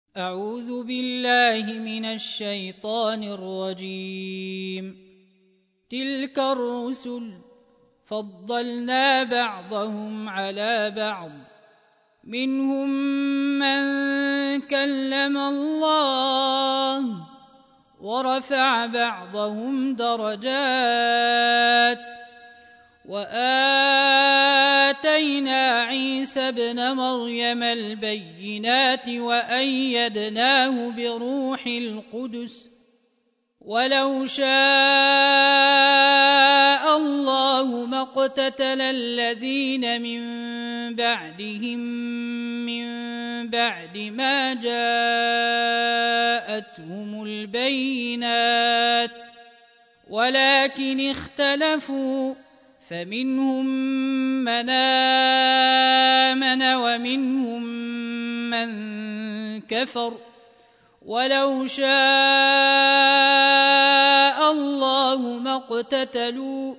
أعوذ بالله من الشيطان الرجيم. تلك الرسل فضلنا بعضهم على بعض، منهم من كلم الله ورفع بعضهم درجات، وآتينا عيسى ابن مريم البينات وأيدناه بروح القدس، ولو شاء الله ما اقتتل الذين من بعدهم من بعد ما جاءتهم البينات، ولكن اختلفوا فمنهم من آمن ومنهم من كفر، ولو شاء الله ما اقتتلوا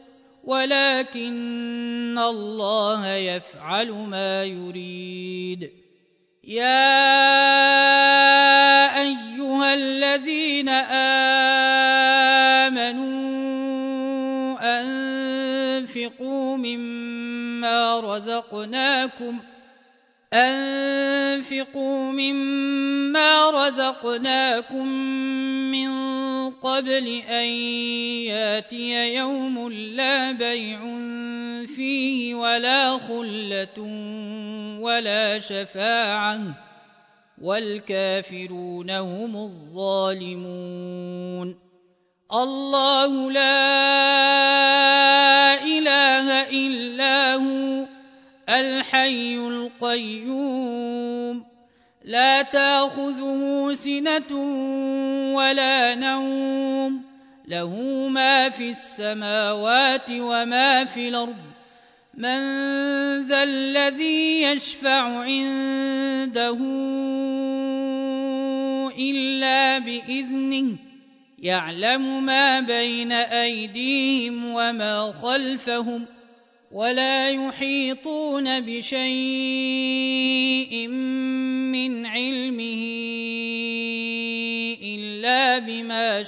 ولكن الله يفعل ما يريد. يا أيها الذين آمنوا أنفقوا مما رزقناكم من قبل أن ياتي يوم لا بيع فيه ولا خلة ولا شفاعة، والكافرون هم الظالمون. الله لا إله إلا هو الحي القيوم، لا تأخذه سنة ولا نوم، له ما في السماوات وما في الأرض. من ذا الذي يشفع عنده إلا بإذنه، يعلم ما بين أيديهم وما خلفهم، ولا يحيطون بشيء من علمه إلا بما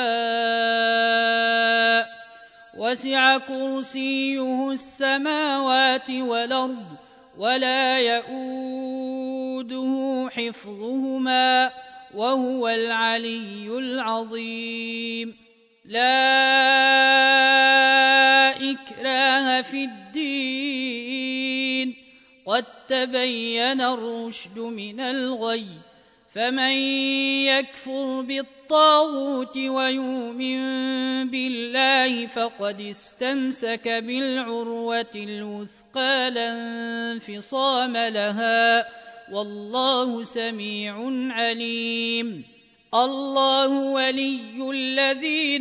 شاء، وسع كرسيه السماوات والأرض ولا يئوده حفظهما وهو العلي العظيم. لا إكراه في الدين، قد تبين الرشد من الغي، فمن يكفر بالطاغوت ويؤمن بالله فقد استمسك بالعروة الوثقى لا انفصام لها، والله سميع عليم. الله ولي الذين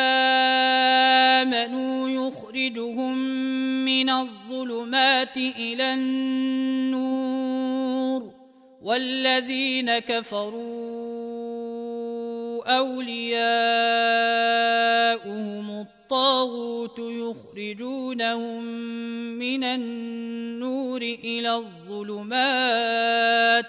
آمنوا يخرجهم من الظلمات إلى النور، والذين كفروا أولياؤهم الطاغوت يخرجونهم من النور إلى الظلمات،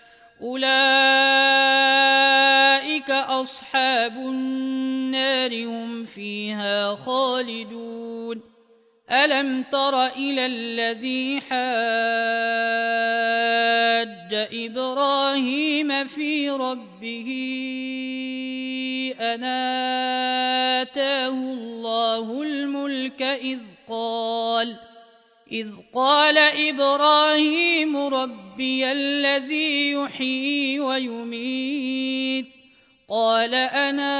أولئك أصحاب النار هم فيها خالدون. ألم تر إلى الذي حاج إبراهيم في ربه أن آتاه الله الملك إذ قال إبراهيم ربي الذي يحيي ويميت، قال أنا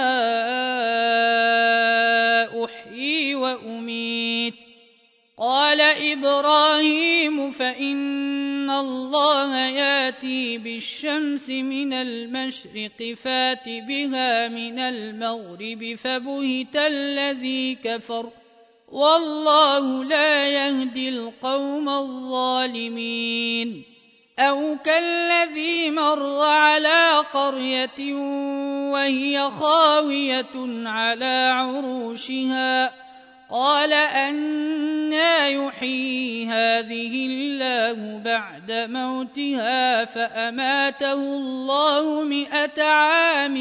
أحيي وأميت. قال إبراهيم فإن الله يأتي بالشمس من المشرق فات بها من المغرب، فبهت الذي كفر، والله لا يهدي القوم الظالمين. أو كالذي مر على قرية وهي خاوية على عروشها، قال أنى يحيي هذه الله بعد موتها فأماته الله 100 عام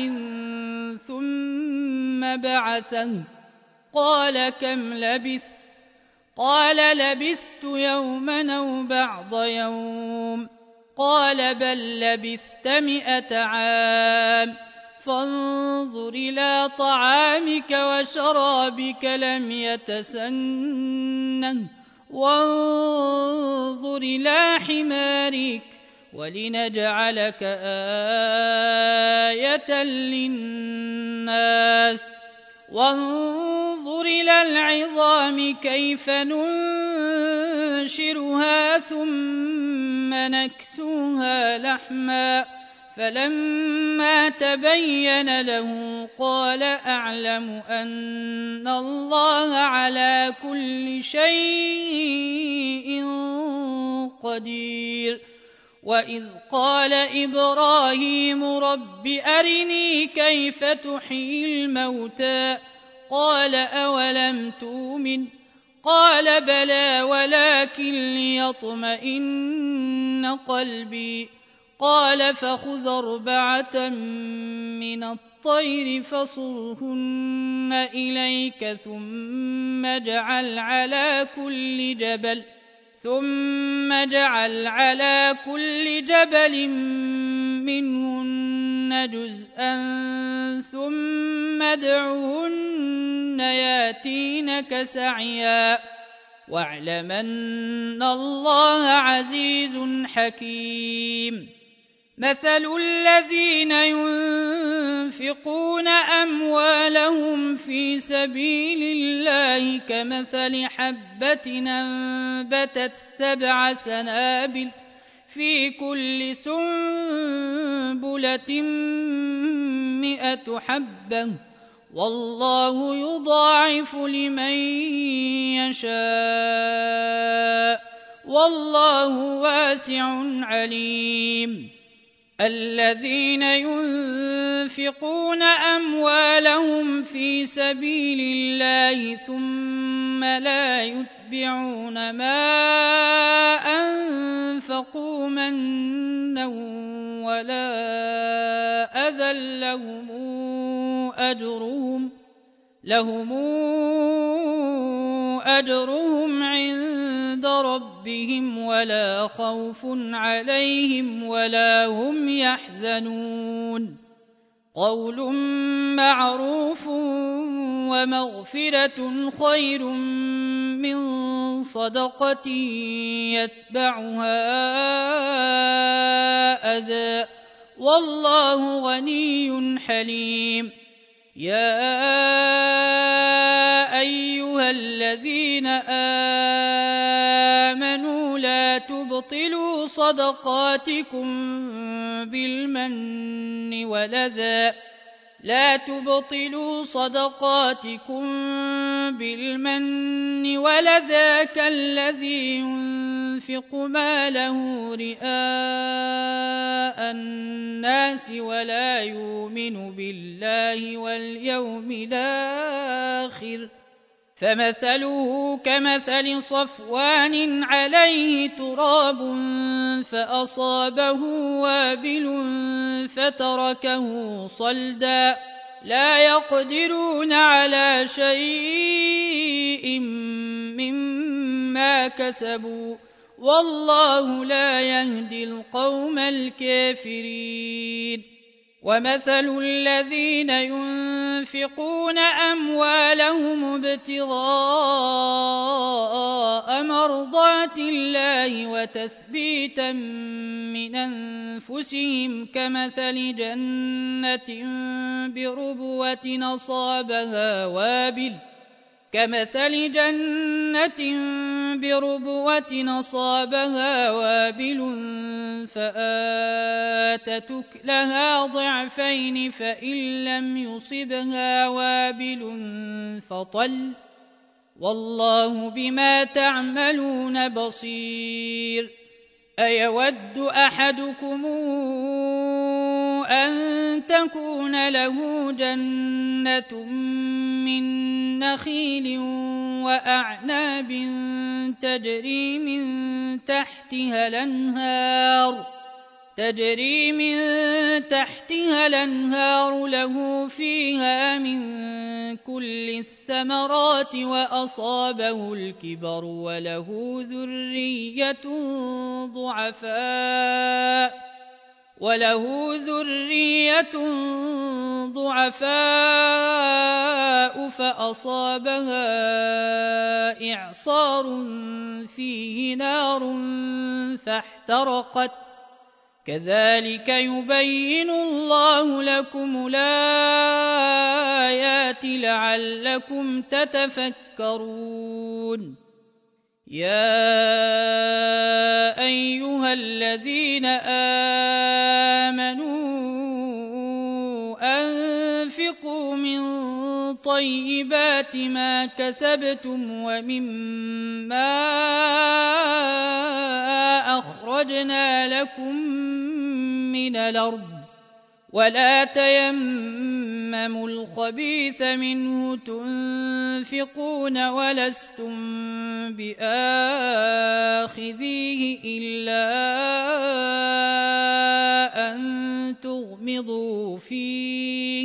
ثم بعثه قال كم لبثت قال لبثت يوما أو بعض يوم قال بل لبثت 100 عام فانظر إلى طعامك وشرابك لم يتسنه وانظر إلى حمارك ولنجعلك آية للناس وانظر إلى العظام كيف ننشرها ثم نكسوها لحما فلما تبين له قال أعلم أن الله على كل شيء قدير وإذ قال إبراهيم رب أرني كيف تحيي الموتى قال أولم تؤمن قال بلى ولكن ليطمئن قلبي قال فخذ 4 من الطير فصرهن إليك ثم اجعل على كل جبل منهن جزءا ثم ادعهن ياتينك سعيا واعلم أن الله عزيز حكيم مثل الذين ينفقون أموالهم في سبيل الله كمثل حبة أنبتت 7 سنابل في كل سنبلة 100 حبة والله يضاعف لمن يشاء والله واسع عليم الذين ينفقون أموالهم في سبيل الله ثم لا يتبعون ما أنفقوا منا ولا أذى لهم أجرهم عند ربهم ولا خوف عليهم ولا هم يحزنون قول معروف ومغفرة خير من صدقة يتبعها أذى والله غني حليم يا أيها الذين آمنوا لا تبطلوا صدقاتكم بالمن والأذى كالذي ينفق ماله رئاء الناس ولا يؤمن بالله واليوم الآخر فمثله كمثل صفوان عليه تراب فأصابه وابل فتركه صلدا لا يقدرون على شيء مما كسبوا والله لا يهدي القوم الكافرين ومثل الذين ينفقون أموالهم ابتغاء مرضات الله وتثبيتا من أنفسهم كمثل جنة بربوة أصابها وابل فآتت أكلها ضعفين فإن لم يصبها وابل فطل والله بما تعملون بصير أيود أحدكم أن تكون له جنة من نخيل وأعناب تجري من تحتها الأنهار له فيها من كل الثمرات وأصابه الكبر وله ذرية ضعفاء فأصابها إعصار فيه نار فاحترقت كذلك يبين الله لكم الآيات لعلكم تتفكرون يا أيها الذين آمنوا أنفقوا من طيبات ما كسبتم ومما أخرجنا لكم من الأرض ولا تيمموا الخبيث منه تنفقون ولستم بآخذيه إلا أن تغمضوا فيه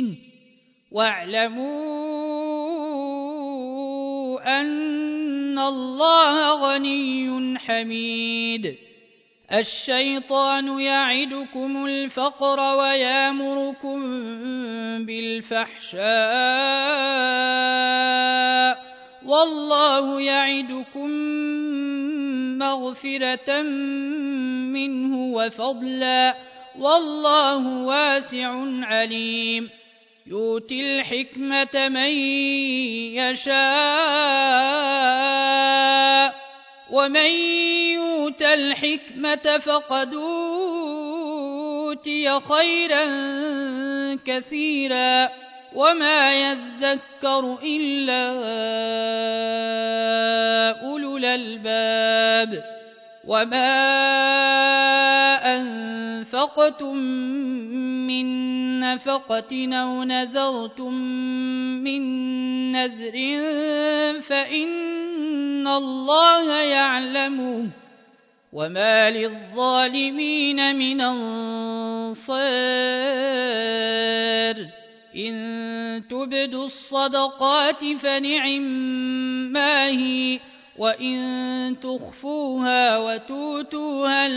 واعلموا أن الله غني حميد الشيطان يعدكم الفقر ويأمركم بالفحشاء والله يعدكم مغفرة منه وفضلا والله واسع عليم يؤتي الحكمة من يشاء ومن يؤت الحكمة فقد أوتي خيرا كثيرا وما يذكر إلا أولو الألباب وما أنفقتم من نفقة أو نذرتم من نذر فإن الله يعلمه وما للظالمين من أنصار إن تبدوا الصدقات فنعما هي وإن تخفوها وتؤتوها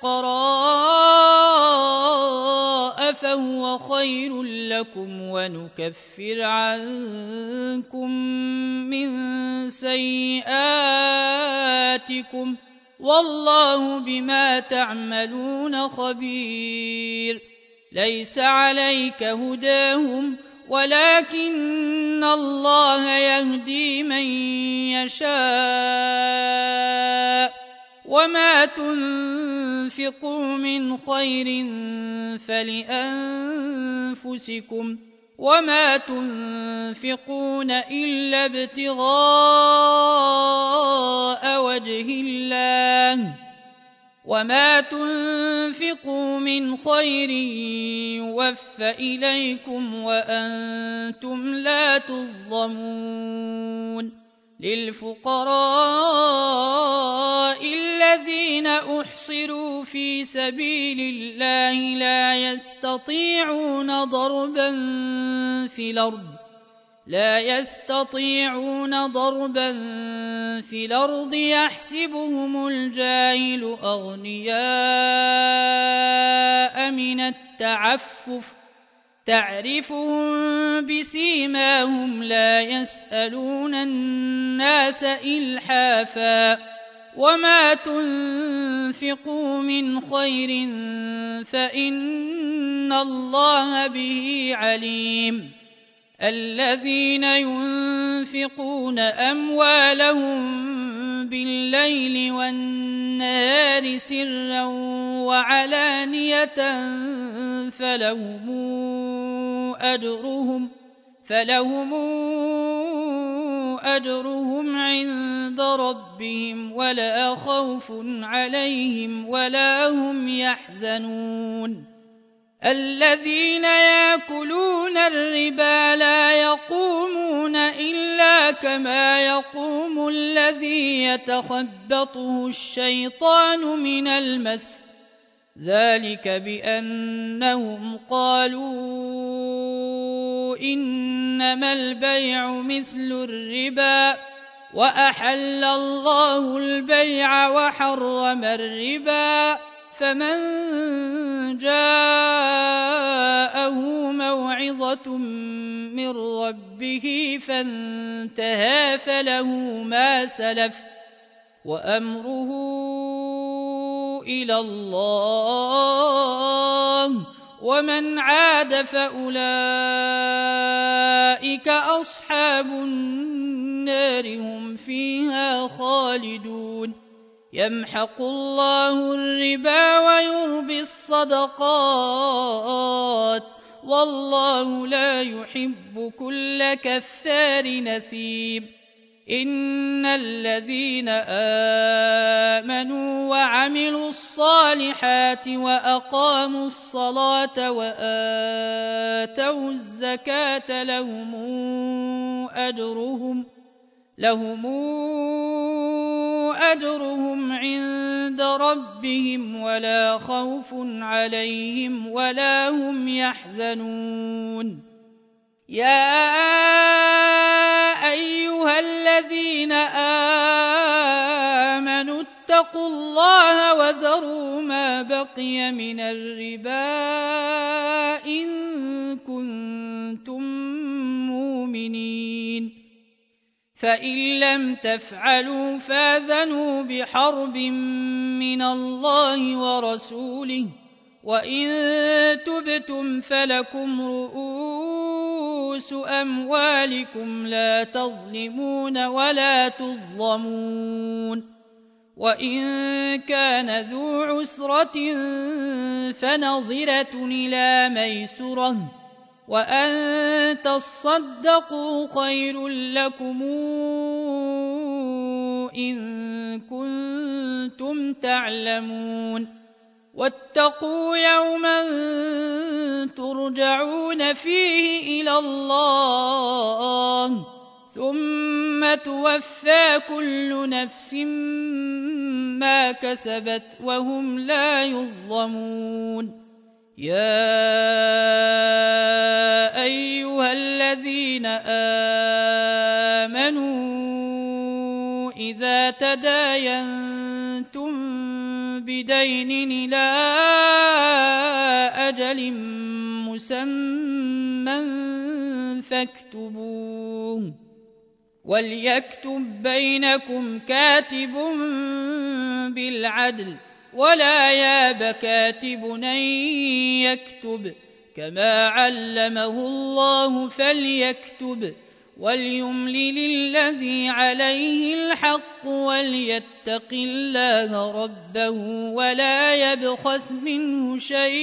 الفقراء فهو خير لكم ونكفر عنكم من سيئاتكم والله بما تعملون خبير ليس عليك هداهم ولكن الله يهدي من يشاء وما تنفقوا من خير فلأنفسكم وما تنفقون إلا ابتغاء وجه الله وما تنفقوا من خير يوفى إليكم وأنتم لا تظلمون للفقراء الذين أحصروا في سبيل الله لا يستطيعون ضربا في الأرض يحسبهم الجاهل أغنياء من التعفف تعرفهم بسيماهم لا يسألون الناس إلحافا وما تنفقوا من خير فإن الله به عليم الذين ينفقون أموالهم بالليل والنهار سرا وعلانية فلهم أجرهم عند ربهم ولا خوف عليهم ولا هم يحزنون الذين يأكلون الربا لا يقومون إلا كما يقوم الذي يتخبطه الشيطان من المس، ذلك بأنهم قالوا إنما البيع مثل الربا وأحل الله البيع وحرم الربا، فمن جاءه موعظة من ربه فانتهى فله ما سلف وأمره إلى الله، ومن عاد فأولئك أصحاب النار هم فيها خالدون. يمحق الله الربا ويربي الصدقات، والله لا يحب كل كفار نثيم. إن الذين آمنوا وعملوا الصالحات وأقاموا الصلاة وآتوا الزكاة لهم أجرهم عند ربهم ولا خوف عليهم ولا هم يحزنون. يا أيها الذين آمنوا اتقوا الله وذروا ما بقي من الربا إن كنتم مؤمنين، فإن لم تفعلوا فآذنوا بحرب من الله ورسوله، وإن تبتم فلكم رؤوس أموالكم لا تظلمون ولا تظلمون. وإن كان ذو عسرة فنظرة إلى ميسرة، وأن تصدقوا خير لكم إن كنتم تعلمون. واتقوا يوما ترجعون فيه إلى الله ثم توفى كل نفس ما كسبت وهم لا يظلمون. يا أيها الذين آمنوا إذا تداينتم بدين إلى أجل مسمى فاكتبوه، وليكتب بينكم كاتب بالعدل ولا ياب كاتب أن يكتب كما علمه الله فليكتب، وليملل الذي عليه الحق وليتق الله ربه ولا يبخس منه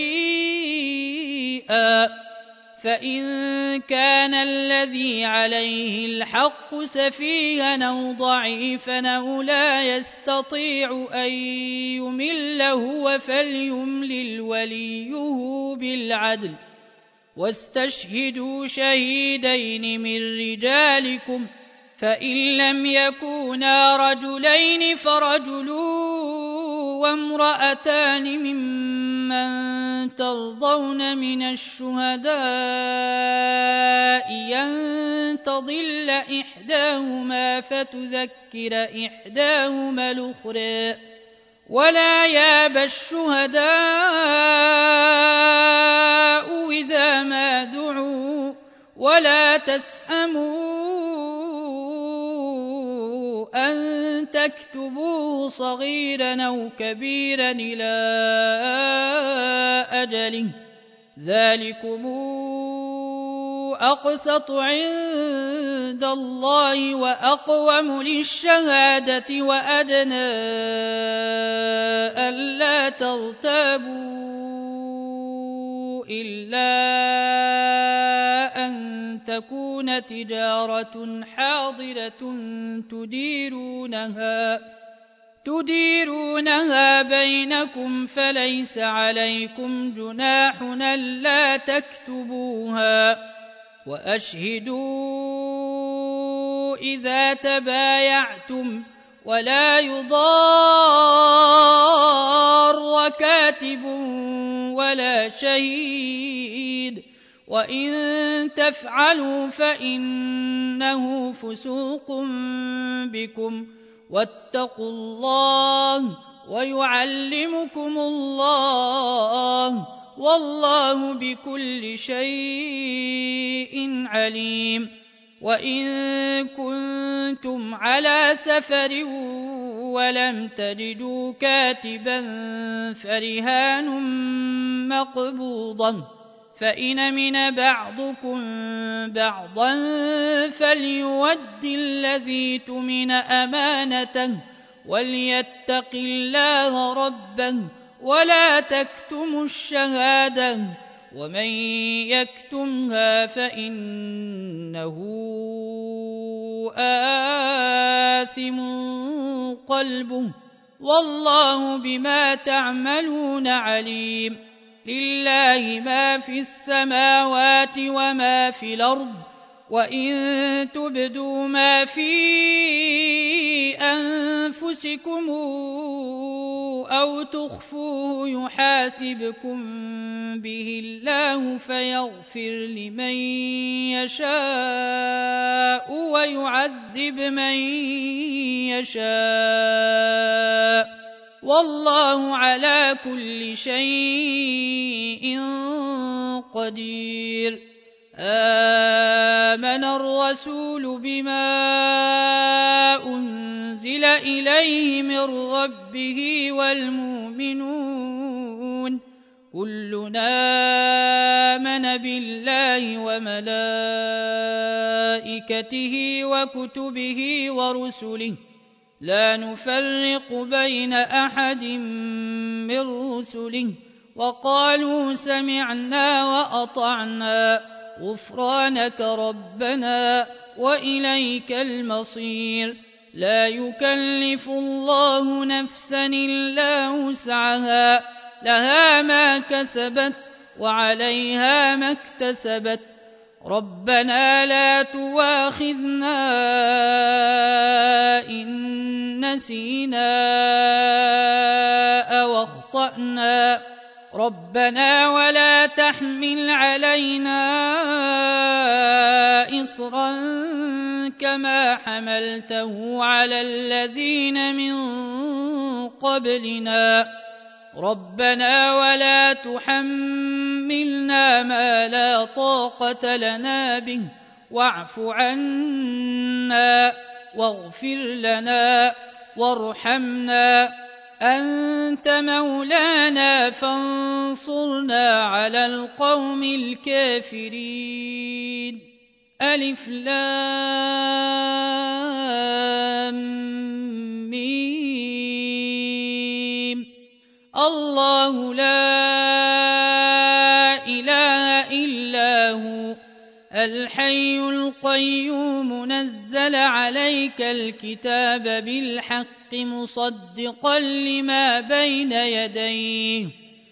شيئا، فإن كان الذي عليه الحق سفيها أو ضعيفا أو لا يستطيع أن يمل هو فليملل وليه بالعدل، واستشهدوا شهيدين من رجالكم، فإن لم يكونا رجلين فرجل وامرأتان ممن ترضون من الشهداء أن تضل إحداهما فتذكر إحداهما الأخرى، ولا ياب الشهداء إذا ما دعوا، ولا تسأموا أن تكتبوه صغيرا أو كبيرا إلى أجله، ذلكم أقسط عند الله وأقوم للشهادة وأدنى ألا ترتابوا إلا أن تكون تديرونها بينكم فليس عليكم جناح ألا تكتبوها وأشهدوا إذا تبايعتم ولا يضار كاتب ولا شهيد وإن تفعلوا فإنه فسوق بكم واتقوا الله ويعلمكم الله والله بكل شيء عليم وإن كنتم على سفر ولم تجدوا كاتبا فرهان مقبوضة فإن أمن بعضكم بعضا فليؤد الذي اؤتمن أمانته وليتق الله ربه ولا تكتموا الشهادة ومن يكتمها فإنه آثم قلبه والله بما تعملون عليم لله ما في السماوات وما في الأرض وإن تبدوا ما في أنفسكم أو تخفوه يحاسبكم به الله فيغفر لمن يشاء ويعذب من يشاء والله على كل شيء قدير آمن الرسول بما أنزل إليه من ربه والمؤمنون كلنا آمن بالله وملائكته وكتبه ورسله لا نفرق بين أحد من رسله وقالوا سمعنا وأطعنا غفرانك ربنا وإليك المصير لا يكلف الله نفسا إلا وسعها لها ما كسبت وعليها ما اكتسبت ربنا لا تواخذنا إن نسينا أو أخطأنا ربنا ولا تحمل علينا إصرا كما حملته على الذين من قبلنا ربنا ولا تحملنا ما لا طاقة لنا به واعف عنا واغفر لنا وارحمنا أنت مولانا فانصرنا على القوم الكافرين ألف لام ميم الله لا إله إلا هو الحي القيوم نزل عليك الكتاب بالحق مصدقا لما بين يديه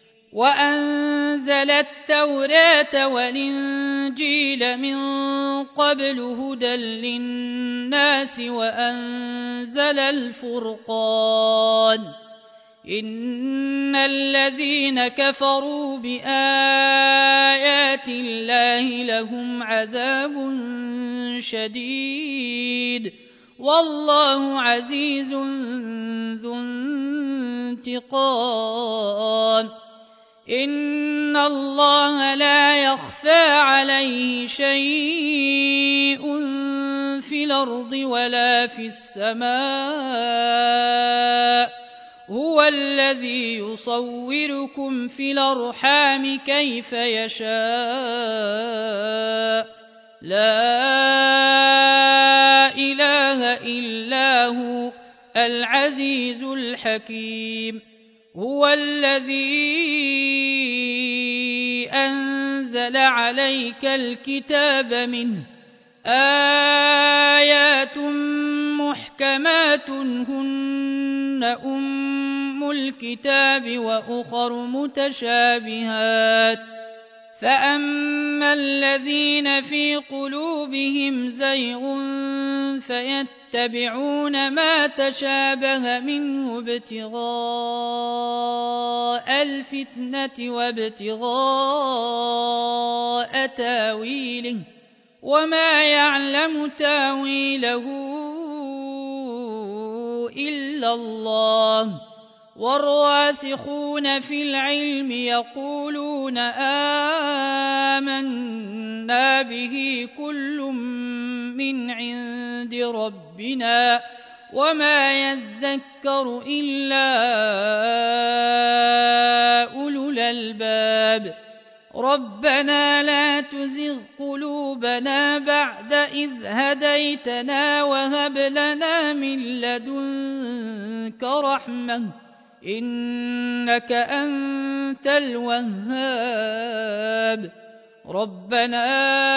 وأنزل التوراة والإنجيل من قبل هدى للناس وأنزل الفرقان إن الذين كفروا بآيات الله لهم عذاب شديد والله عزيز ذو انتقام إن الله لا يخفى عليه شيء في الأرض ولا في السماء هو الذي يصوركم في الأرحام كيف يشاء لا إله إلا هو العزيز الحكيم هو الذي أنزل عليك الكتاب منه آيات محكمات هن أم الكتاب وأخر متشابهات فأما الذين في قلوبهم زيغ فيتبعون ما تشابه منه ابتغاء الفتنة وابتغاء تاويله وما يعلم تاويله إلا الله والراسخون في العلم يقولون آمنا به كل من عند ربنا وما يذكر إلا أولو الألباب ربنا لا تزغ قلوبنا بعد إذ هديتنا وهب لنا من لدنك رحمة إنك أنت الوهاب ربنا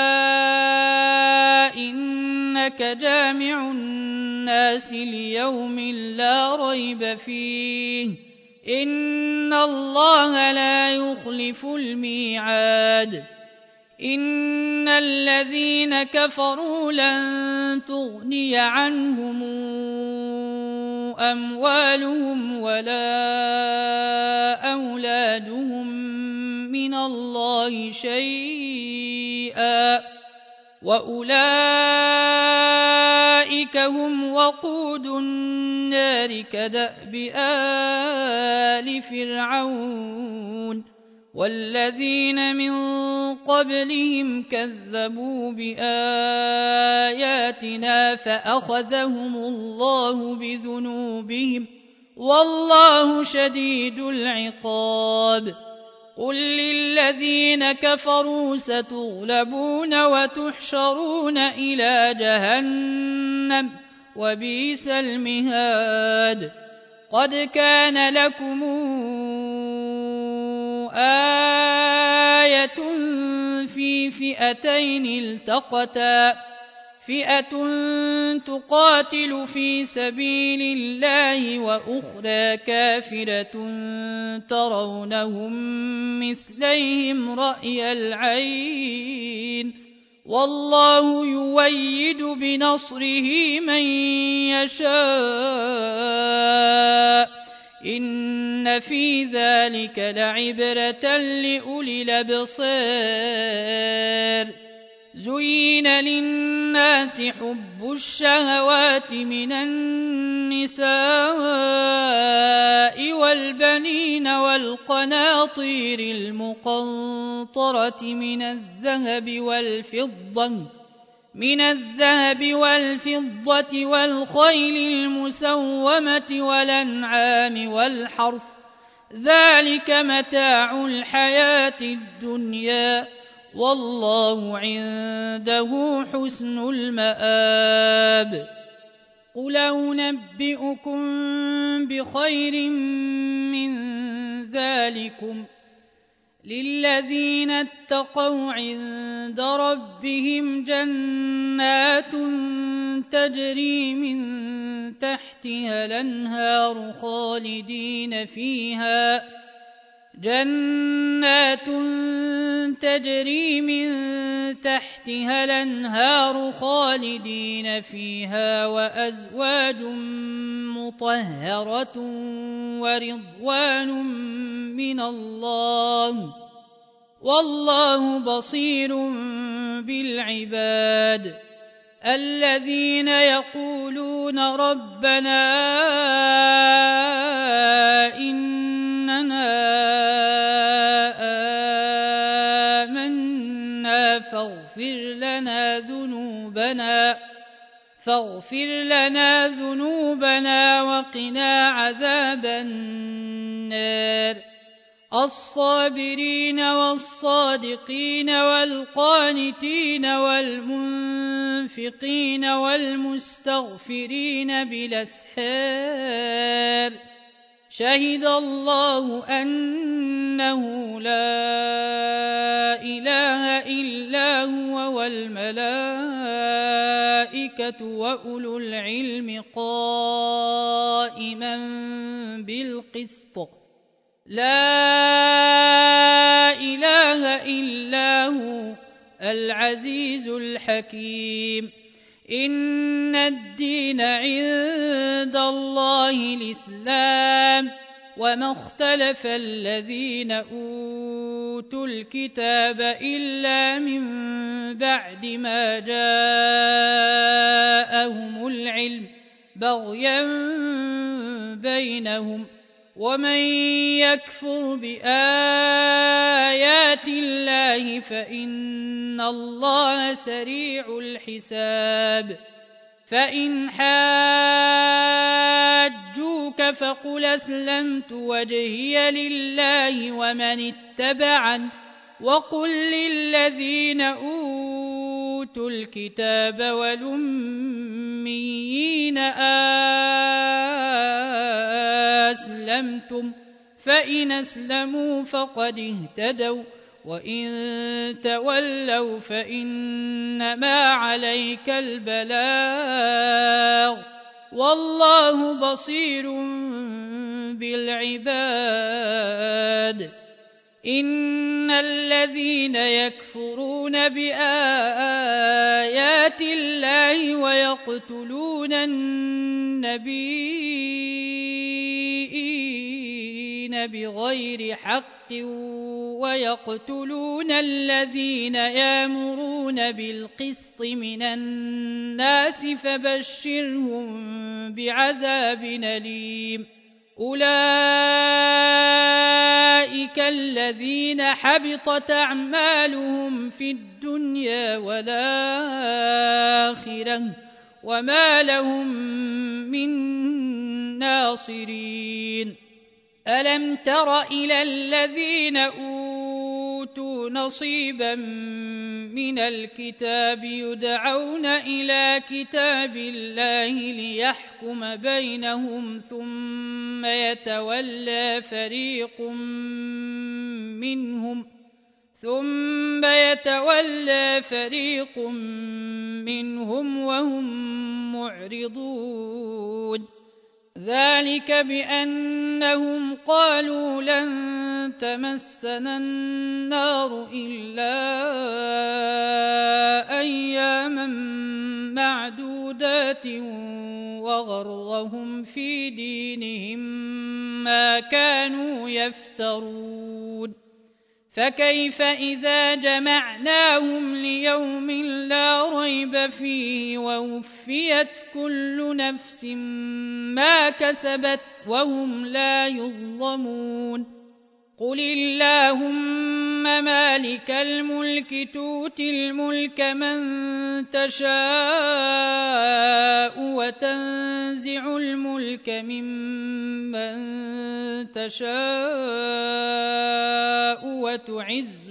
إنك جامع الناس ليوم لا ريب فيه إن الله لا يخلف الميعاد إن الذين كفروا لن تغني عنهم أموالهم ولا أولادهم من الله شيئا وأولئك هم وقود النار كدأب آل فرعون والذين من قبلهم كذبوا بآياتنا فأخذهم الله بذنوبهم والله شديد العقاب قل للذين كفروا ستغلبون وتحشرون إلى جهنم وبئس المهاد قد كان لكم آية في فئتين التقتا فئة تقاتل في سبيل الله وأخرى كافرة ترونهم مثليهم رأي العين والله يؤيد بنصره من يشاء إن في ذلك لعبرة لأولي الأبصار زين للناس حب الشهوات من النساء والبنين والقناطير المقنطرة من الذهب والفضة والخيل المسومة والأنعام والحرث ذلك متاع الحياة الدنيا والله عنده حسن المآب قل أنبئكم بخير من ذلكم للذين اتقوا عند ربهم جنات تجري من تحتها الأنهار خالدين فيها وأزواج مطهرة ورضوان من الله والله بصير بالعباد الذين يقولون ربنا إننا آمنا فاغفر لنا ذنوبنا وقنا عذاب النار الصابرين والصادقين والقانتين والمنفقين والمستغفرين بالأسحار شهد الله أنه لا إله إلا هو والملائكة وأولو العلم قائما بالقسط لا إله إلا هو العزيز الحكيم إن الدين عند الله الإسلام وما اختلف الذين أوتوا الكتاب إلا من بعد ما جاءهم العلم بغيا بينهم ومن يكفر بآيات الله فإن الله سريع الحساب فإن حاجوك فقل أسلمت وجهي لله ومن اتبعن وقل للذين أوتوا الكتاب والأميين أسلمتم فإن أسلموا فقد اهتدوا وإن تولوا فإنما عليك البلاغ والله بصير بالعباد إن الذين يكفرون بآيات الله ويقتلون النبيين بغير حق ويقتلون الذين يأمرون بالقسط من الناس فبشرهم بعذاب أليم أولئك الذين حبطت أعمالهم في الدنيا والآخرة وما لهم من ناصرين ألم تر إلى الذين أوتوا نصيبا من الكتاب يدعون إلى كتاب الله ليحكم بينهم ثم يتولى فريق منهم وهم معرضون ذلك بأنهم قالوا لن تمسنا النار إلا أياما معدودات وغرهم في دينهم ما كانوا يفترون فكيف إذا جمعناهم ليوم لا ريب فيه ووفيت كل نفس ما كسبت وهم لا يظلمون قل اللهم مالك الملك تؤتي الملك من تشاء وتنزع الملك ممن تشاء وتعز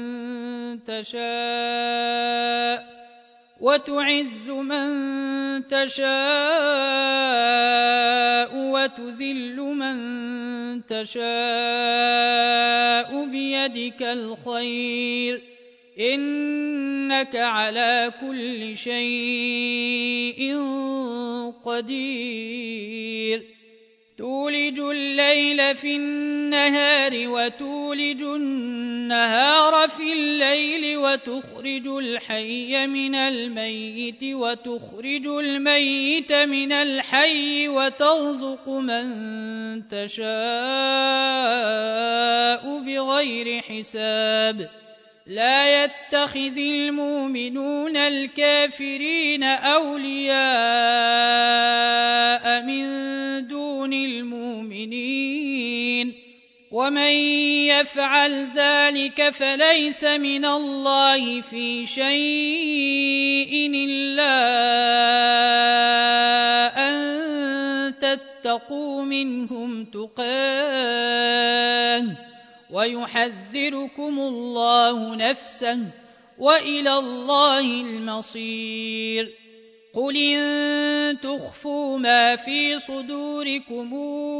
من تشاء وتذل من تشاء بيدك الخير إنك على كل شيء قدير تولج الليل في النهار وتولج النهار في الليل وتخرج الحي من الميت وتخرج الميت من الحي وترزق من تشاء بغير حساب لا يتخذ المؤمنون الكافرين أولياء من دون المؤمنين ومن يفعل ذلك فليس من الله في شيء إلا أن تتقوا منهم تقاه ويحذركم الله نفسه وإلى الله المصير قل إن تخفوا ما في صدوركم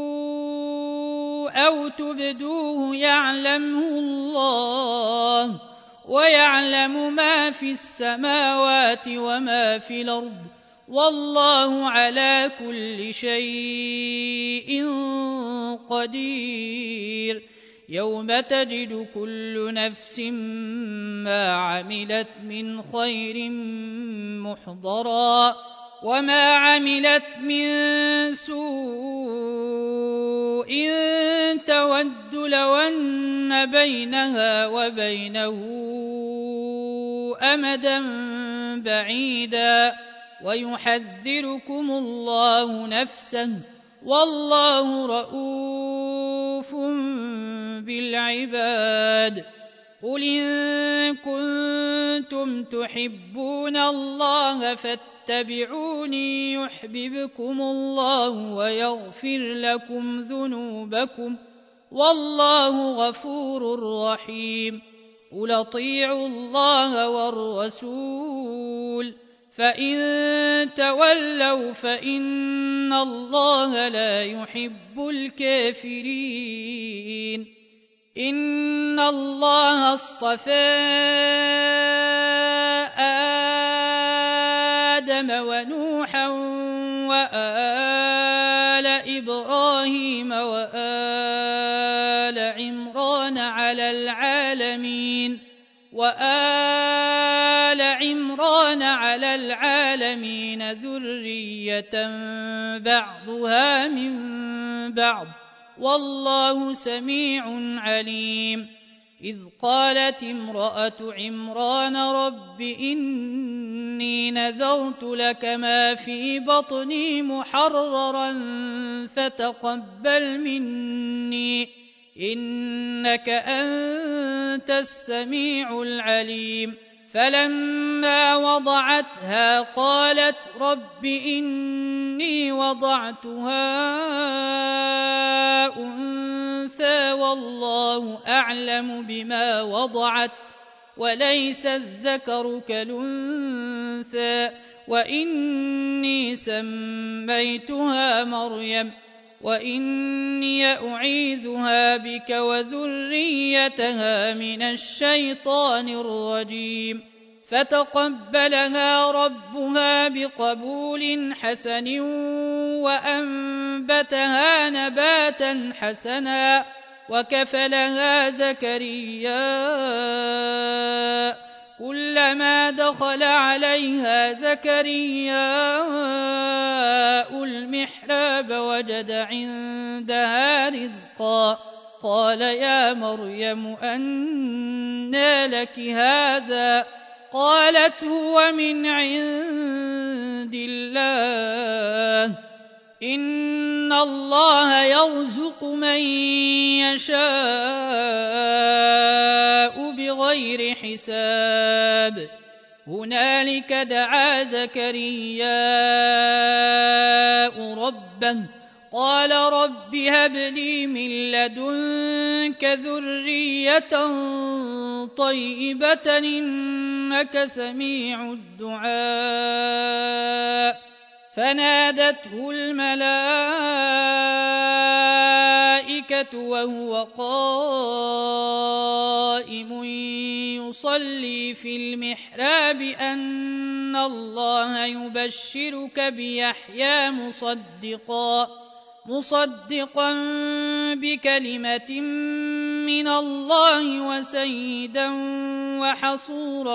أو تبدوه يعلمه الله، ويعلم ما في السماوات وما في الأرض، والله على كل شيء قدير. يوم تجد كل نفس ما عملت من خير محضرا، وما عملت من سوء تود لو أن بينها وبينه أمدا بعيدا، ويحذركم الله نفسه، والله رءوف بالعباد. قل إن كنتم تحبون الله فاتبعوني يحببكم الله ويغفر لكم ذنوبكم، والله غفور رحيم. قل اطيعوا الله والرسول، فإن تولوا فإن الله لا يحب الكافرين. إن الله اصطفى آدم ونوحا وآل إبراهيم وآل عمران على العالمين ذرية بعضها من بعض، والله سميع عليم. إذ قالت امرأة عمران رب إني نذرت لك ما في بطني محررا فتقبل مني إنك أنت السميع العليم. فلما وضعتها قالت رب إني وضعتها أنثى والله أعلم بما وضعت وليس الذكر كالأنثى، وإني سميتها مريم وإني أعيذها بك وذريتها من الشيطان الرجيم. فتقبلها ربها بقبول حسن وأنبتها نباتا حسنا، وكفلها زكريا كلما دخل عليها زكريا المحراب وجد عندها رزقا، قال يا مريم أنى لك هذا؟ قالت هو من عند الله، إن الله يرزق من يشاء بغير حساب. هنالك دعا زكرياء ربه قال رب هب لي من لدنك ذرية طيبة إنك سميع الدعاء. فنادته الملائكة وهو قائم يصلي في المحراب أن الله يبشرك بيحيى مصدقا بكلمة من الله وسيدا وحصورا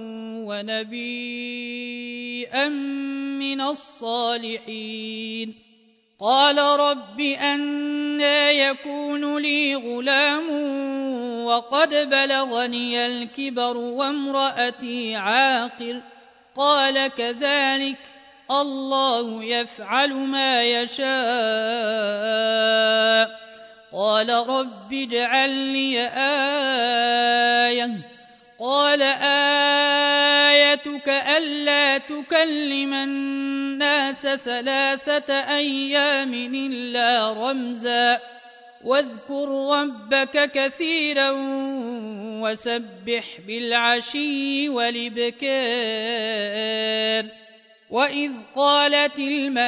ونبيا من الصالحين. قال رب أنى يكون لي غلام وقد بلغني الكبر وامرأتي عاقر؟ قال كذلك الله يفعل ما يشاء. قال رب اجعل لي آية. قال آيتك ألا تكلم الناس 3 أيام إلا رمزا، واذكر ربك كثيرا وسبح بالعشي والإبكار. وإذ قالت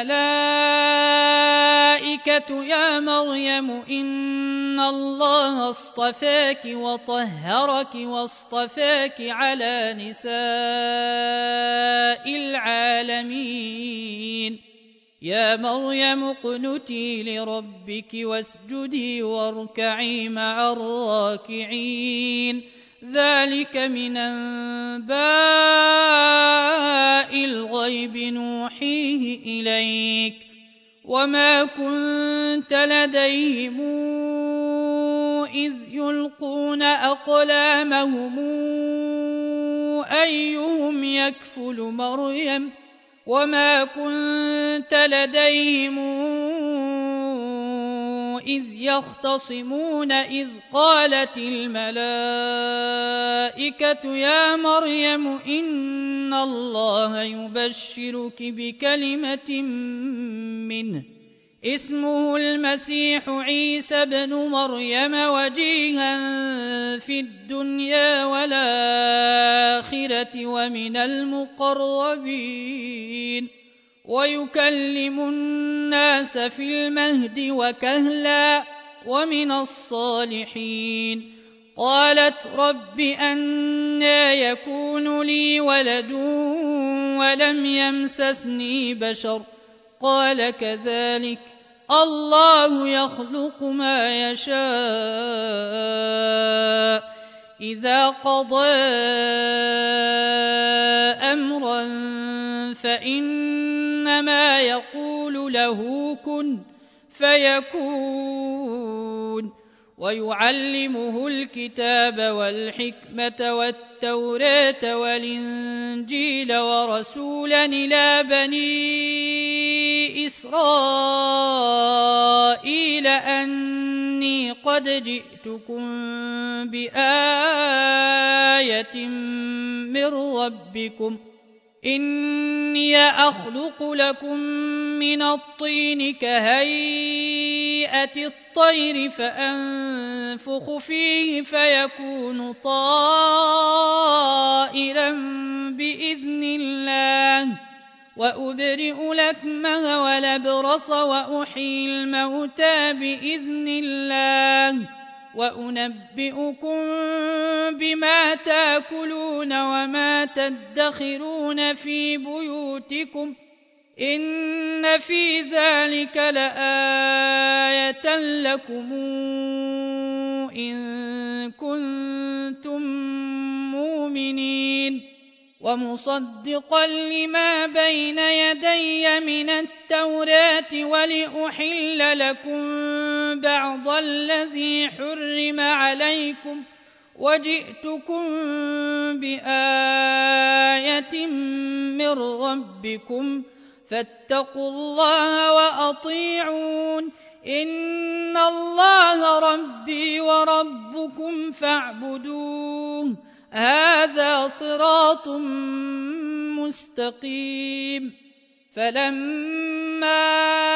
الملائكة يا مريم إن الله اصطفاك وطهرك واصطفاك على نساء العالمين يا مريم اقنتي لربك واسجدي واركعي مع الراكعين ذلك من أنباء الغيب نوحيه إليك وما كنت لديهم إذ يلقون أقلامهم أيهم يكفل مريم وما كنت لديهم إذ يختصمون إذ قالت الملائكة يا مريم إن الله يبشرك بكلمة منه اسمه المسيح عيسى بن مريم وجيها في الدنيا والآخرة ومن المقربين ويكلم الناس في المهد وكهلا ومن الصالحين قالت رب أنى يكون لي ولد ولم يمسسني بشر قال كذلك الله يخلق ما يشاء إذا قضى أمرا فإنما يقول له كن فيكون ويعلمه الكتاب والحكمة والتوراة والإنجيل ورسولا إلى بني إسرائيل أني قد جئتكم بآية من ربكم إني أخلق لكم من الطين كهيئة الطير فأنفخ فيه فيكون طائرا بإذن الله وأبرئ الأكمه والأبرص وأحيي الموتى بإذن الله وأنبئكم بما تأكلون وما تدخرون في بيوتكم إن في ذلك لآية لكم إن كنتم مؤمنين ومصدقا لما بين يدي من التوراة ولأحل لكم بعض الذي حرم عليكم وجئتكم بآية من ربكم فاتقوا الله وأطيعون إن الله ربي وربكم فاعبدوه هذا صراط مستقيم فلما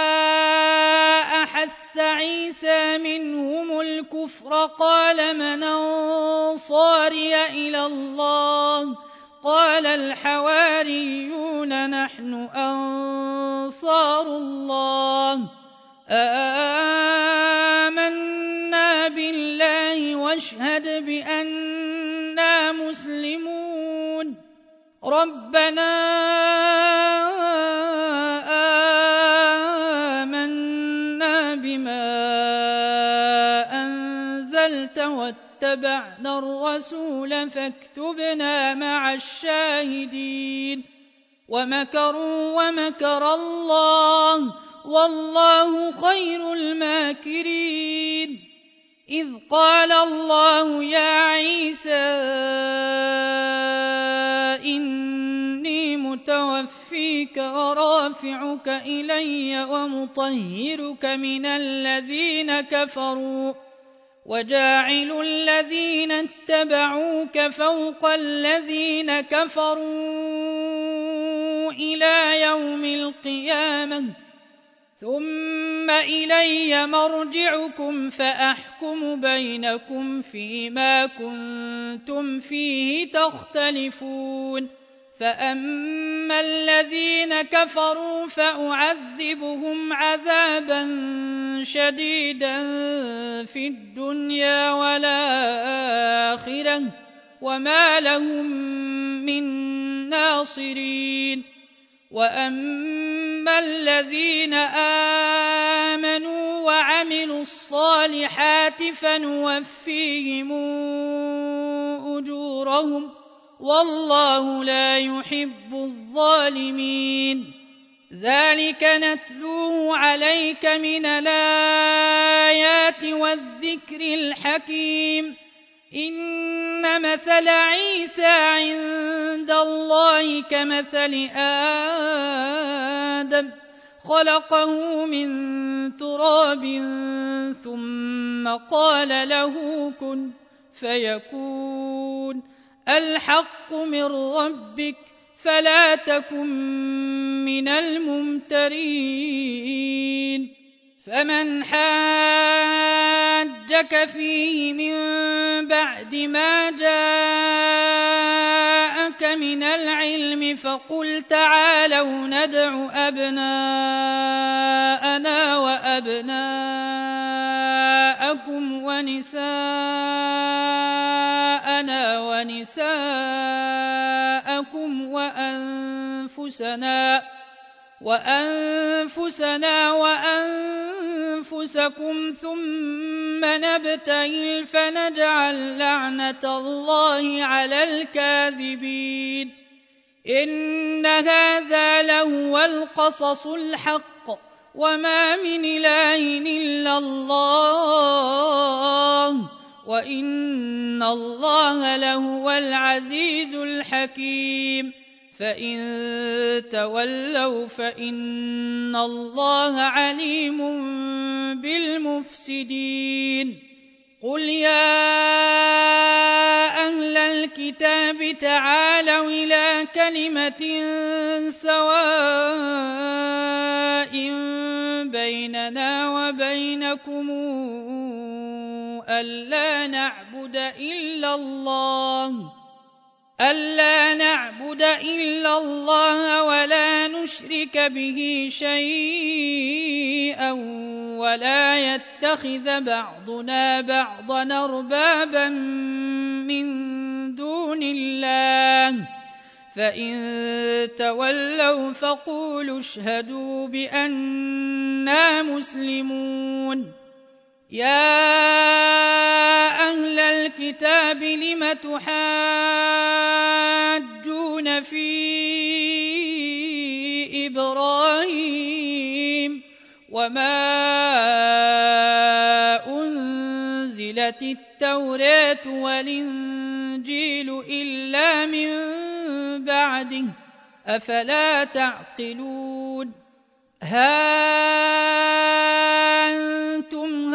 أحس عيسى منهم الكفر قال من أنصاري إلى الله قال الحواريون نحن أنصار الله آمنا بالله واشهد بأننا مسلمون ربنا آمنا بما أنزلت واتبعنا الرسول فاكتبنا مع الشاهدين ومكروا ومكر الله والله خير الماكرين إذ قال الله يا عيسى إني متوفيك ورافعك إلي ومطهرك من الذين كفروا وجاعل الذين اتبعوك فوق الذين كفروا إلى يوم القيامة ثم إلي مرجعكم فأحكم بينكم فيما كنتم فيه تختلفون فأما الذين كفروا فأعذبهم عذابا شديدا في الدنيا والآخرة وما لهم من ناصرين وأما الذين آمنوا وعملوا الصالحات فنوفيهم أجورهم والله لا يحب الظالمين ذلك نتلوه عليك من الآيات والذكر الحكيم إن مثل عيسى عند الله كمثل آدم خلقه من تراب ثم قال له كن فيكون الحق من ربك فلا تكن من الممترين فمن حاجك فيه من بعد ما جاءك من العلم فقل تعالوا ندع أبناءنا وأبناءكم ونساءنا ونساءكم وأنفسنا وأنفسكم ثم نبتهل فنجعل لعنة الله على الكاذبين إن هذا لهو القصص الحق وما من إله إلا الله وإن الله لهو العزيز الحكيم فإن تولوا فإن الله عليم بالمفسدين قل يا أهل الكتاب تعالوا إلى كلمة سواء بيننا وبينكم ألا نعبد إلا الله ولا نشرك به شيئا ولا يتخذ بعضنا بعضا أربابا من دون الله فإن تولوا فقولوا اشهدوا بأننا مسلمون يا أهل الكتاب لم تحاجون في إبراهيم وما أنزلت التوراة والإنجيل إلا من بعده أفلا تعقلون أنتم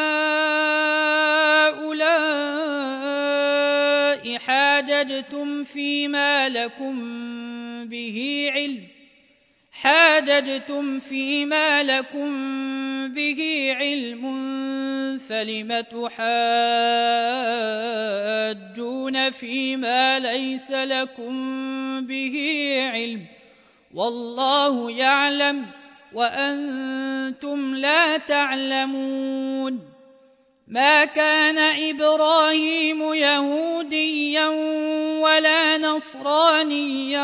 هؤلاء حاججتم فيما لكم به علم فلم تحاجون فيما ليس لكم به علم والله يعلم وأنتم لا تعلمون ما كان إبراهيم يهوديا ولا نصرانيا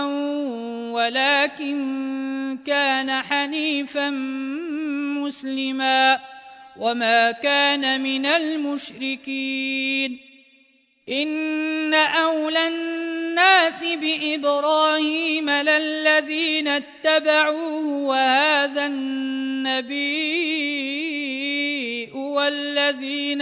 ولكن كان حنيفا مسلما وما كان من المشركين إن أولى الناس بإبراهيم للذين اتبعوه وهذا النبي والذين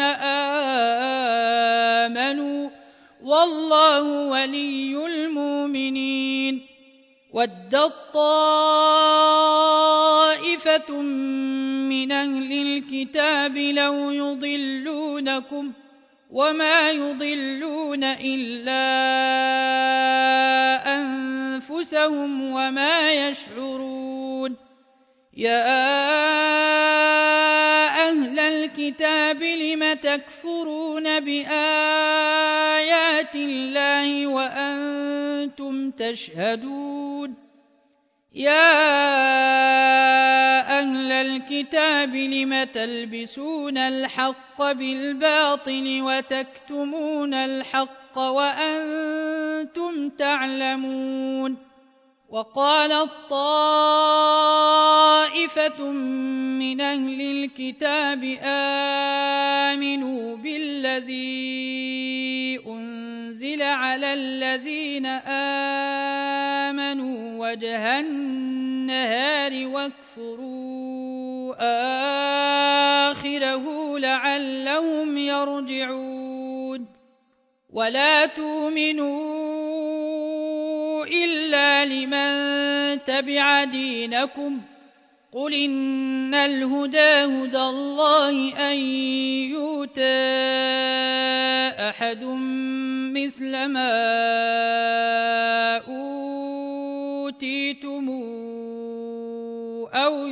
آمنوا والله ولي المؤمنين ودت طائفة من أهل الكتاب لو يضلونكم وما يضلون إلا أنفسهم وما يشعرون يا أهل الكتاب لم تكفرون بآيات الله وأنتم تشهدون يا أهل الكتاب لم تلبسون الحق بالباطل وتكتمون الحق وأنتم تعلمون وقالت طائفة من أهل الكتاب آمنوا بالذي أنزل على الذين آمنوا وجه النهار واكفروا آخره لعلهم يرجعون ولا تؤمنوا إلا لمن تبع دينكم قل إن الهدى هدى الله أن يؤتى أحد مثل ما أوتيتم أو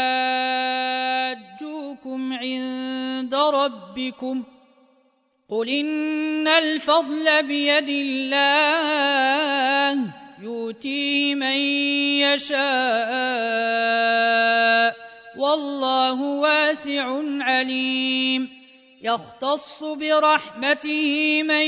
يحاجوكم عند ربكم قل إن الفضل بيد الله يؤتيه من يشاء والله واسع عليم يختص برحمته من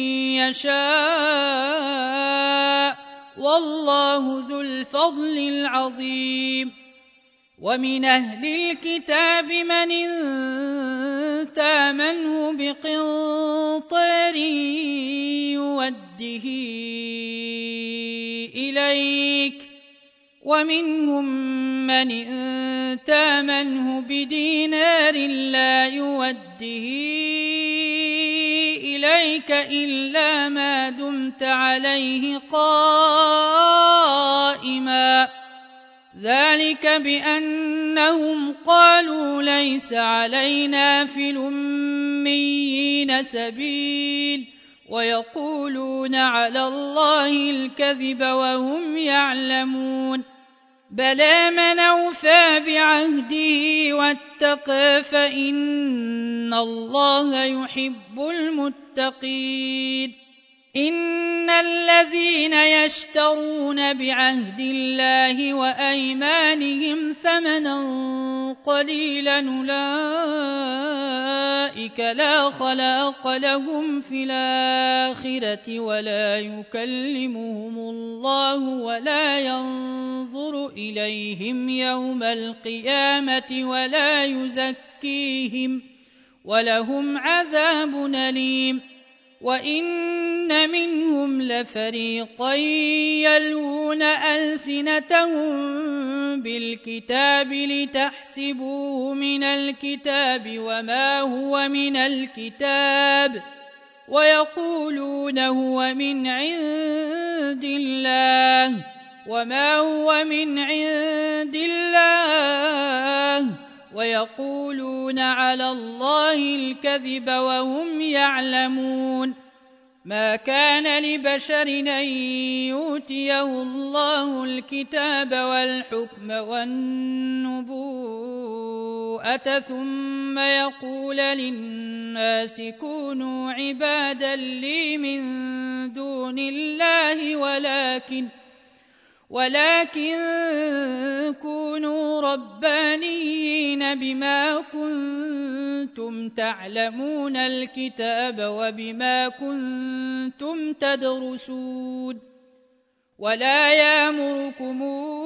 يشاء والله ذو الفضل العظيم ومن أهل الكتاب من إن تامنه بقنطار يوده إليك ومنهم من إن تامنه بدينار لا يوده إليك إلا ما دمت عليه قائما ذلك بأنهم قالوا ليس علينا في الأميين سبيل ويقولون على الله الكذب وهم يعلمون بلى من أوفى بعهده واتقى فإن الله يحب المتقين إن الذين يشترون بعهد الله وأيمانهم ثمنا قليلا أولئك لا خلاق لهم في الآخرة ولا يكلمهم الله ولا ينظر إليهم يوم القيامة ولا يزكيهم ولهم عذاب أليم وإن منهم لفريقا يلوون ألسنتهم بالكتاب لتحسبوه من الكتاب وما هو من الكتاب ويقولون هو من عند الله وما هو من عند الله ويقولون على الله الكذب وهم يعلمون ما كان لبشر أن يؤتيه الله الكتاب والحكم والنبوءة ثم يقول للناس كونوا عبادا لي من دون الله ولكن كونوا ربانيين بما كنتم تعلمون الكتاب وبما كنتم تدرسون ولا يأمركم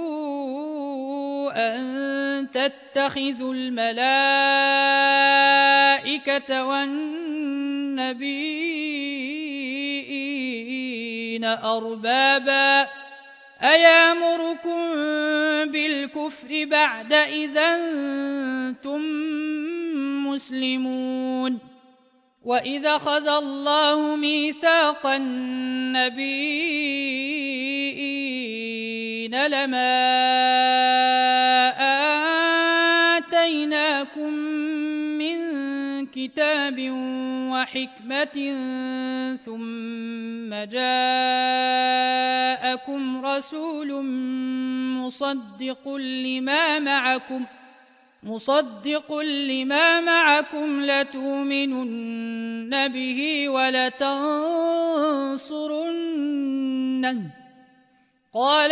أن تتخذوا الملائكة والنبيين أربابا أيامركم بالكفر بعد إذ أنتم مسلمون وإذا أخذ الله ميثاق النبيين لما آتيناكم من كتاب وحكمة ثم جاءكم رسول مصدق لما معكم لتؤمنن به ولتنصرنه قال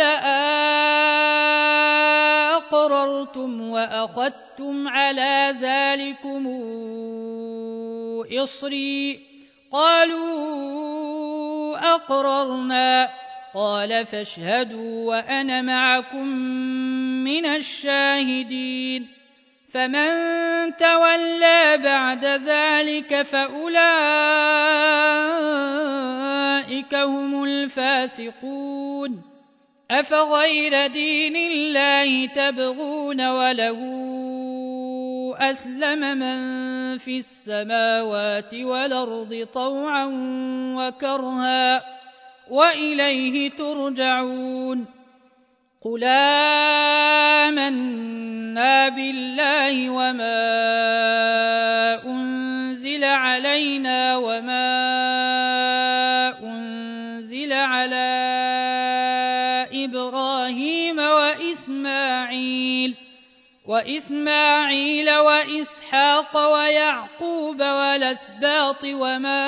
أقررتم وأخذتم على ذلكم إصري قالوا أقررنا قال فاشهدوا وأنا معكم من الشاهدين فمن تولى بعد ذلك فأولئك هم الفاسقون أفغير دين الله تبغون وله أسلم من في السماوات والأرض طوعا وكرها وإليه ترجعون قل آمنا بالله وما أنزل علينا وما أنزل على إبراهيم وإسماعيل وإسحاق ويعقوب والأسباط وما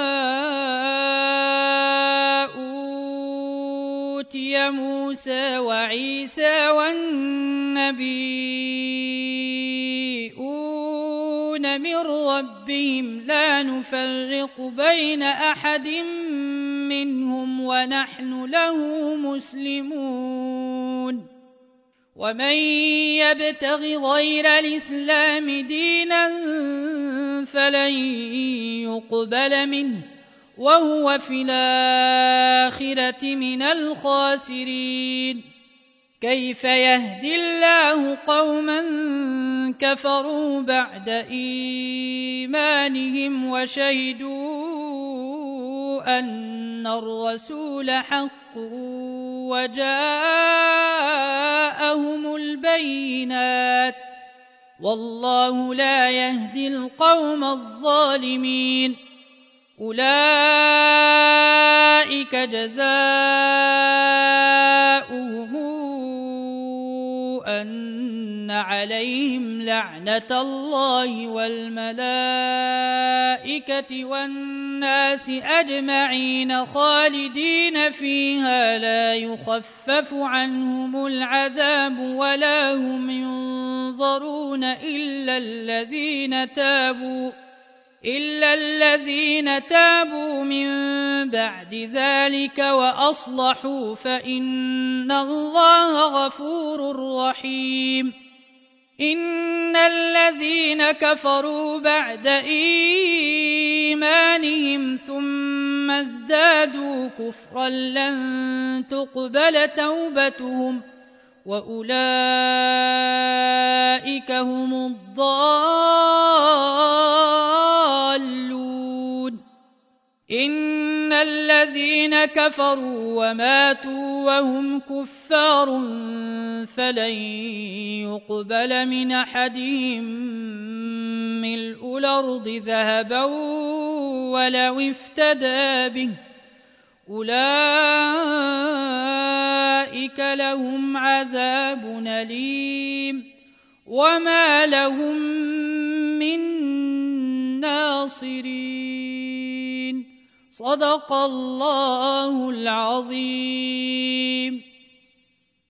أوتي موسى وعيسى والنبيون من ربهم لا نفرق بين أحد منهم ونحن له مسلمون ومن يبتغ غير الإسلام دينا فلن يقبل منه وهو في الآخرة من الخاسرين كيف يهدي الله قوما كفروا بعد إيمانهم وشهدوا أن الرسول حق وجاءهم البينات والله لا يهدي القوم الظالمين أولئك جزاؤهم أن عليهم لعنة الله والملائكة والناس أجمعين خالدين فيها لا يخفف عنهم العذاب ولا هم ينظرون إلا الذين تابوا من بعد ذلك وأصلحوا فإن الله غفور رحيم إن الذين كفروا بعد إيمانهم ثم ازدادوا كفرا لن تقبل توبتهم وأولئك هم الضالون إن الذين كفروا وماتوا وهم كفار فلن يقبل من أحدهم ملء الأرض ذهبا ولو افتدى به أولئك لهم عذاب أليم وما لهم من ناصرين صدق الله العظيم.